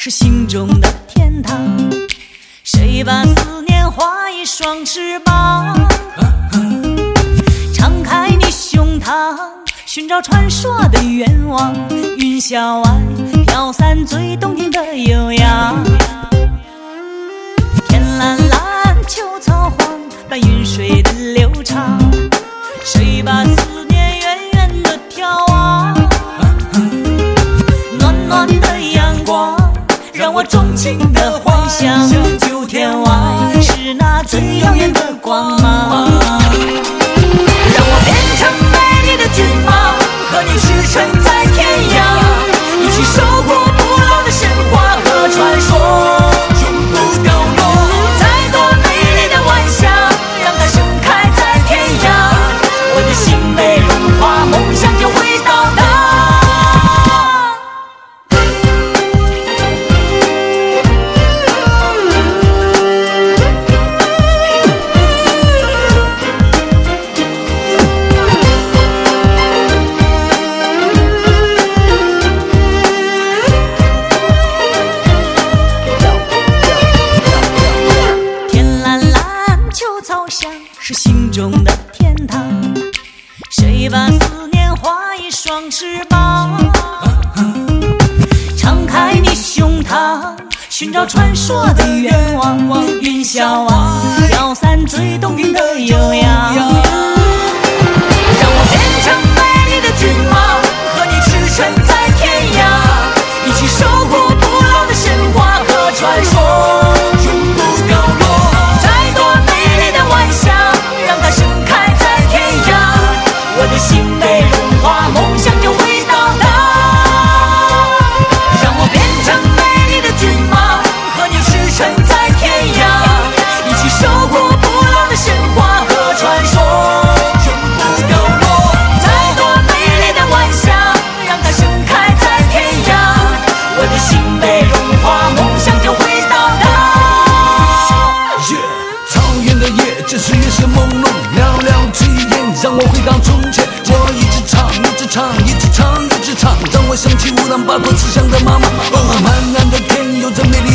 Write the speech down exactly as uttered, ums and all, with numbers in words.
是心中的天堂。谁把思念画一双翅膀？敞开你胸膛，寻找传说的愿望。云霄外飘散最动听的悠扬。天蓝蓝，秋草黄，伴云水的流长。谁把思念远远地眺望？暖暖的阳光让我钟情的幻想。九天外是那最耀眼的光芒。让我变成美丽的骏马，和你驰骋在天涯，一起守护不老的神话和传说，永不凋落。再多美丽的晚霞，让它盛开在天涯，我的心被融化，梦想就会到达。是心中的天堂。谁把思念画一双翅膀？敞开你胸膛，寻找传说的愿望。云霄外飘散最动听的悠扬。让我变成美丽的骏马，和你驰骋在天涯，一起守护不老的神话和传说，永不凋落。再多美丽的晚霞，让它盛开在天涯，我的心被融化，梦想就会到达。让我变成美丽的骏马，和你驰骋在天涯，一起守护不老的神话和传说，永不凋落。再多美丽的晚霞，让它盛开在天涯，我的心被融化，梦想就会到达。 草原的夜，这是月色朦胧，寥寥炊烟让我回到从前。我一直唱，一直唱，一直唱，一直唱，让我想起乌兰巴托慈祥的妈妈。哦，漫蓝的天有着美丽